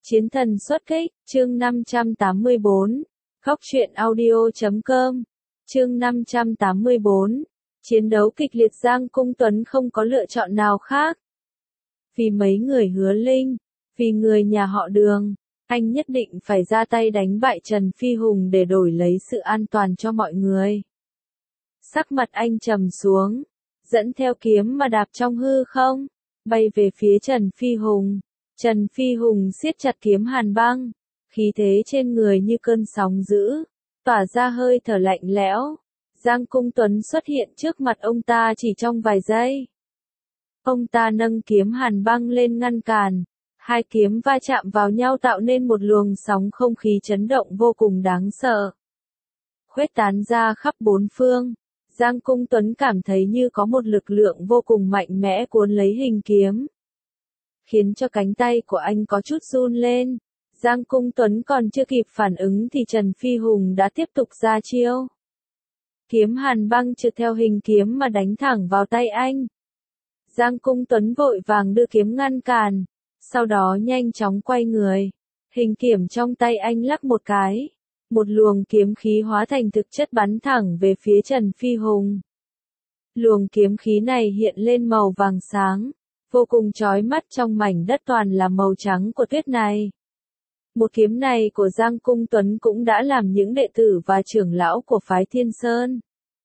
Chiến thần xuất kích, chương 584, Khóc truyện audio.com, chương 584, chiến đấu kịch liệt Giang Cung Tuấn không có lựa chọn nào khác. Vì mấy người Hứa Linh, vì người nhà họ Đường, anh nhất định phải ra tay đánh bại Trần Phi Hùng để đổi lấy sự an toàn cho mọi người. Sắc mặt anh trầm xuống, dẫn theo kiếm mà đạp trong hư không, bay về phía Trần Phi Hùng. Trần Phi Hùng siết chặt kiếm hàn băng, khí thế trên người như cơn sóng dữ, tỏa ra hơi thở lạnh lẽo. Giang Cung Tuấn xuất hiện trước mặt ông ta chỉ trong vài giây. Ông ta nâng kiếm hàn băng lên ngăn cản, hai kiếm va chạm vào nhau tạo nên một luồng sóng không khí chấn động vô cùng đáng sợ. Khuếch tán ra khắp bốn phương, Giang Cung Tuấn cảm thấy như có một lực lượng vô cùng mạnh mẽ cuốn lấy hình kiếm, khiến cho cánh tay của anh có chút run lên. Giang Cung Tuấn còn chưa kịp phản ứng thì Trần Phi Hùng đã tiếp tục ra chiêu. Kiếm hàn băng trượt theo hình kiếm mà đánh thẳng vào tay anh. Giang Cung Tuấn vội vàng đưa kiếm ngăn cản, sau đó nhanh chóng quay người. Hình kiếm trong tay anh lắc một cái, một luồng kiếm khí hóa thành thực chất bắn thẳng về phía Trần Phi Hùng. Luồng kiếm khí này hiện lên màu vàng sáng, vô cùng chói mắt, trong mảnh đất toàn là màu trắng của tuyết này. Một kiếm này của Giang Cung Tuấn cũng đã làm những đệ tử và trưởng lão của phái Thiên Sơn.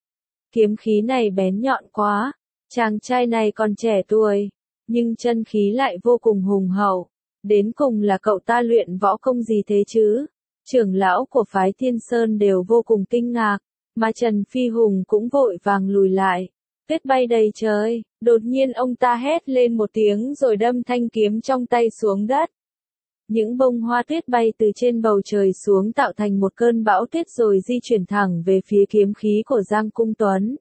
Kiếm khí này bén nhọn quá, chàng trai này còn trẻ tuổi, nhưng chân khí lại vô cùng hùng hậu. Đến cùng là cậu ta luyện võ công gì thế chứ? Trưởng lão của phái Thiên Sơn đều vô cùng kinh ngạc, mà Trần Phi Hùng cũng vội vàng lùi lại. Tuyết bay đầy trời, đột nhiên ông ta hét lên một tiếng rồi đâm thanh kiếm trong tay xuống đất. Những bông hoa tuyết bay từ trên bầu trời xuống tạo thành một cơn bão tuyết rồi di chuyển thẳng về phía kiếm khí của Giang Cung Tuấn.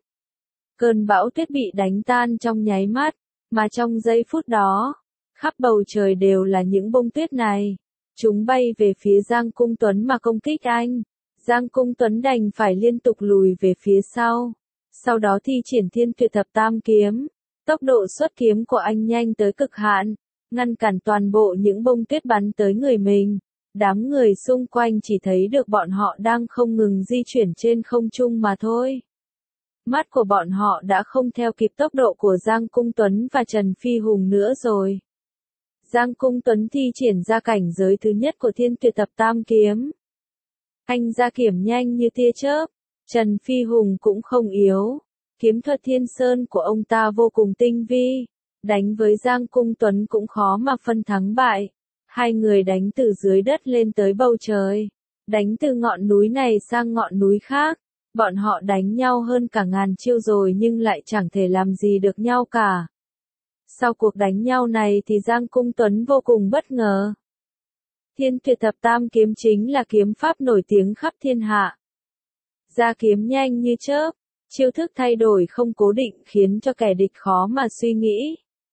Cơn bão tuyết bị đánh tan trong nháy mắt, mà trong giây phút đó, khắp bầu trời đều là những bông tuyết này. Chúng bay về phía Giang Cung Tuấn mà công kích anh. Giang Cung Tuấn đành phải liên tục lùi về phía sau. Sau đó thi triển Thiên Tuyệt Thập Tam Kiếm. Tốc độ xuất kiếm của anh nhanh tới cực hạn, ngăn cản toàn bộ những bông tuyết bắn tới người mình. Đám người xung quanh chỉ thấy được bọn họ đang không ngừng di chuyển trên không trung mà thôi. Mắt của bọn họ đã không theo kịp tốc độ của Giang Cung Tuấn và Trần Phi Hùng nữa rồi. Giang Cung Tuấn thi triển ra cảnh giới thứ nhất của Thiên Tuyệt Thập Tam Kiếm. Anh ra kiếm nhanh như tia chớp. Trần Phi Hùng cũng không yếu. Kiếm thuật Thiên Sơn của ông ta vô cùng tinh vi. Đánh với Giang Cung Tuấn cũng khó mà phân thắng bại. Hai người đánh từ dưới đất lên tới bầu trời. Đánh từ ngọn núi này sang ngọn núi khác. Bọn họ đánh nhau hơn cả ngàn chiêu rồi nhưng lại chẳng thể làm gì được nhau cả. Sau cuộc đánh nhau này thì Giang Cung Tuấn vô cùng bất ngờ. Thiên Tuyệt Thập Tam Kiếm chính là kiếm pháp nổi tiếng khắp thiên hạ. Ra kiếm nhanh như chớp, chiêu thức thay đổi không cố định khiến cho kẻ địch khó mà suy nghĩ.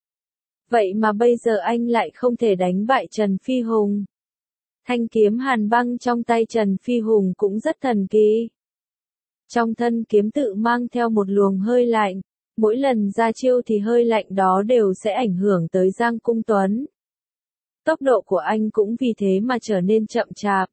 Vậy mà bây giờ anh lại không thể đánh bại Trần Phi Hùng. Thanh kiếm hàn băng trong tay Trần Phi Hùng cũng rất thần kỳ. Trong thân kiếm tự mang theo một luồng hơi lạnh, mỗi lần ra chiêu thì hơi lạnh đó đều sẽ ảnh hưởng tới Giang Cung Tuấn. Tốc độ của anh cũng vì thế mà trở nên chậm chạp.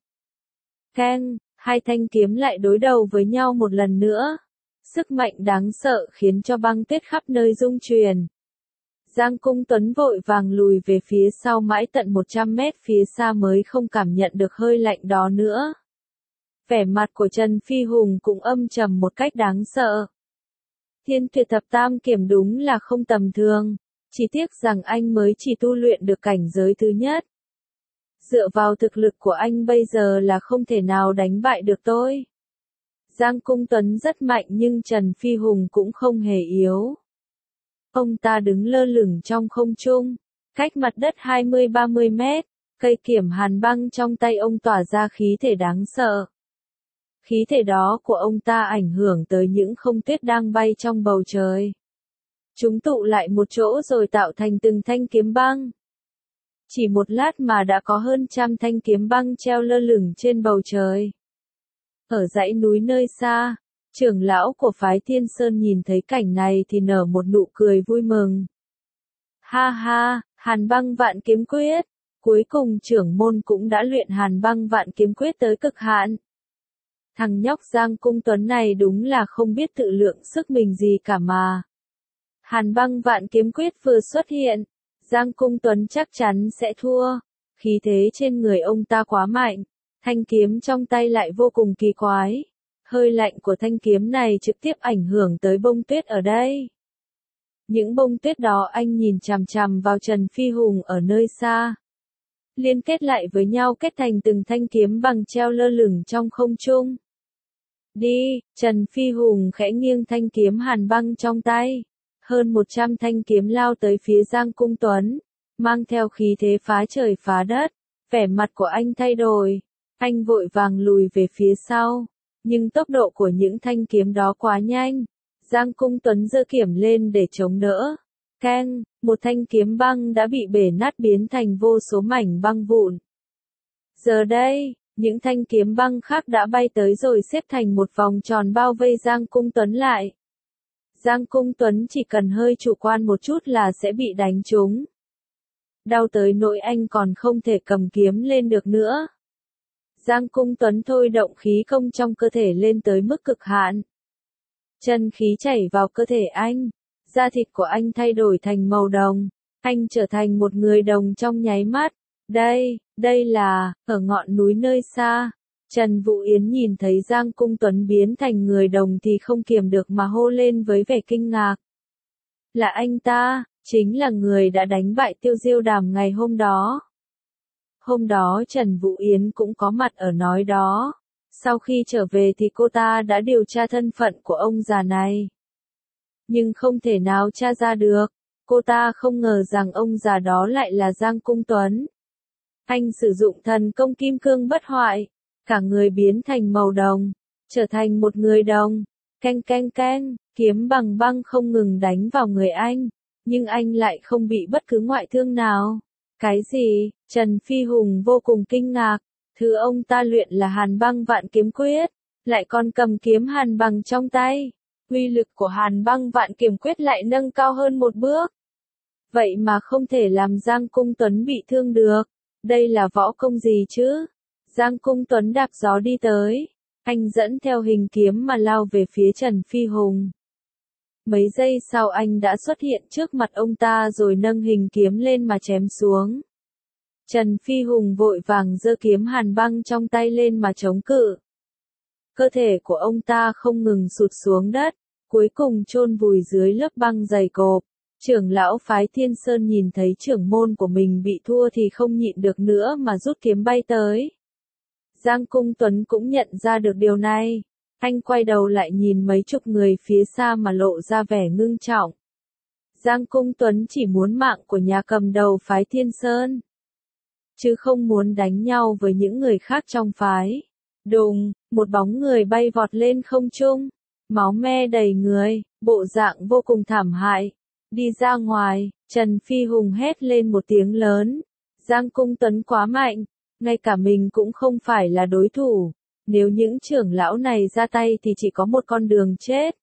Keng, hai thanh kiếm lại đối đầu với nhau một lần nữa. Sức mạnh đáng sợ khiến cho băng tuyết khắp nơi rung chuyển. Giang Cung Tuấn vội vàng lùi về phía sau mãi tận 100 mét phía xa mới không cảm nhận được hơi lạnh đó nữa. Vẻ mặt của Trần Phi Hùng cũng âm trầm một cách đáng sợ. Thiên Tuyệt Thập Tam Kiếm đúng là không tầm thường, chỉ tiếc rằng anh mới chỉ tu luyện được cảnh giới thứ nhất. Dựa vào thực lực của anh bây giờ là không thể nào đánh bại được tôi. Giang Cung Tuấn rất mạnh nhưng Trần Phi Hùng cũng không hề yếu. Ông ta đứng lơ lửng trong không trung, cách mặt đất 20-30 mét, cây kiếm hàn băng trong tay ông tỏa ra khí thể đáng sợ. Khí thể đó của ông ta ảnh hưởng tới những không tuyết đang bay trong bầu trời. Chúng tụ lại một chỗ rồi tạo thành từng thanh kiếm băng. Chỉ một lát mà đã có hơn 100 thanh kiếm băng treo lơ lửng trên bầu trời. Ở dãy núi nơi xa, trưởng lão của phái Thiên Sơn nhìn thấy cảnh này thì nở một nụ cười vui mừng. Ha ha, Hàn Băng Vạn Kiếm Quyết, Cuối cùng trưởng môn cũng đã luyện Hàn Băng Vạn Kiếm Quyết tới cực hạn. Thằng nhóc Giang Cung Tuấn này đúng là không biết tự lượng sức mình gì cả mà. Hàn Băng Vạn Kiếm Quyết vừa xuất hiện, Giang Cung Tuấn chắc chắn sẽ thua. Khí thế trên người ông ta quá mạnh, thanh kiếm trong tay lại vô cùng kỳ quái. Hơi lạnh của thanh kiếm này trực tiếp ảnh hưởng tới bông tuyết ở đây. Những bông tuyết đó anh nhìn chằm chằm vào Trần Phi Hùng ở nơi xa. Liên kết lại với nhau kết thành từng thanh kiếm bằng treo lơ lửng trong không trung. Đi, Trần Phi Hùng khẽ nghiêng thanh kiếm hàn băng trong tay. Hơn 100 thanh kiếm lao tới phía Giang Cung Tuấn, mang theo khí thế phá trời phá đất. Vẻ mặt của anh thay đổi, anh vội vàng lùi về phía sau. Nhưng tốc độ của những thanh kiếm đó quá nhanh. Giang Cung Tuấn giơ kiếm lên để chống đỡ. Keng, một thanh kiếm băng đã bị bể nát biến thành vô số mảnh băng vụn. Giờ đây, những thanh kiếm băng khác đã bay tới rồi xếp thành một vòng tròn bao vây Giang Cung Tuấn lại. Giang Cung Tuấn chỉ cần hơi chủ quan một chút là sẽ bị đánh trúng. Đau tới nỗi anh còn không thể cầm kiếm lên được nữa. Giang Cung Tuấn thôi động khí công trong cơ thể lên tới mức cực hạn. Chân khí chảy vào cơ thể anh, da thịt của anh thay đổi thành màu đồng, anh trở thành một người đồng trong nháy mắt. Đây là, ở ngọn núi nơi xa, Trần Vũ Yến nhìn thấy Giang Cung Tuấn biến thành người đồng thì không kiềm được mà hô lên với vẻ kinh ngạc. Là anh ta, chính là người đã đánh bại Tiêu Diêu Đàm ngày hôm đó. Hôm đó Trần Vũ Yến cũng có mặt ở nói đó. Sau khi trở về thì cô ta đã điều tra thân phận của ông già này. Nhưng không thể nào tra ra được. Cô ta không ngờ rằng ông già đó lại là Giang Cung Tuấn. Anh sử dụng thần công kim cương bất hoại. Cả người biến thành màu đồng. Trở thành một người đồng. Keng keng keng, kiếm bằng băng không ngừng đánh vào người anh. Nhưng anh lại không bị bất cứ ngoại thương nào. Cái gì? Trần Phi Hùng vô cùng kinh ngạc. Thứ ông ta luyện là Hàn Băng Vạn Kiếm Quyết, lại còn cầm kiếm hàn băng trong tay. Uy lực của Hàn Băng Vạn Kiếm Quyết lại nâng cao hơn một bước. Vậy mà không thể làm Giang Cung Tuấn bị thương được. Đây là võ công gì chứ? Giang Cung Tuấn đạp gió đi tới. Anh dẫn theo hình kiếm mà lao về phía Trần Phi Hùng. Mấy giây sau anh đã xuất hiện trước mặt ông ta rồi nâng hình kiếm lên mà chém xuống. Trần Phi Hùng vội vàng giơ kiếm hàn băng trong tay lên mà chống cự. Cơ thể của ông ta không ngừng sụt xuống đất, cuối cùng chôn vùi dưới lớp băng dày cộp. Trưởng lão phái Thiên Sơn nhìn thấy trưởng môn của mình bị thua thì không nhịn được nữa mà rút kiếm bay tới. Giang Cung Tuấn cũng nhận ra được điều này. Anh quay đầu lại nhìn mấy chục người phía xa mà lộ ra vẻ ngưng trọng. Giang Cung Tuấn chỉ muốn mạng của nhà cầm đầu phái Thiên Sơn, chứ không muốn đánh nhau với những người khác trong phái. Đùng, một bóng người bay vọt lên không trung, máu me đầy người, bộ dạng vô cùng thảm hại. Đi ra ngoài, Trần Phi Hùng hét lên một tiếng lớn. Giang Cung Tuấn quá mạnh, ngay cả mình cũng không phải là đối thủ. Nếu những trưởng lão này ra tay thì chỉ có một con đường chết.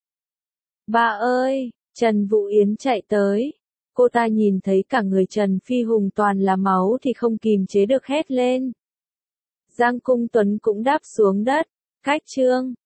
Ba ơi, Trần Vũ Yến chạy tới. Cô ta nhìn thấy cả người Trần Phi Hùng toàn là máu thì không kìm chế được hét lên. Giang Cung Tuấn cũng đáp xuống đất. Khách trương,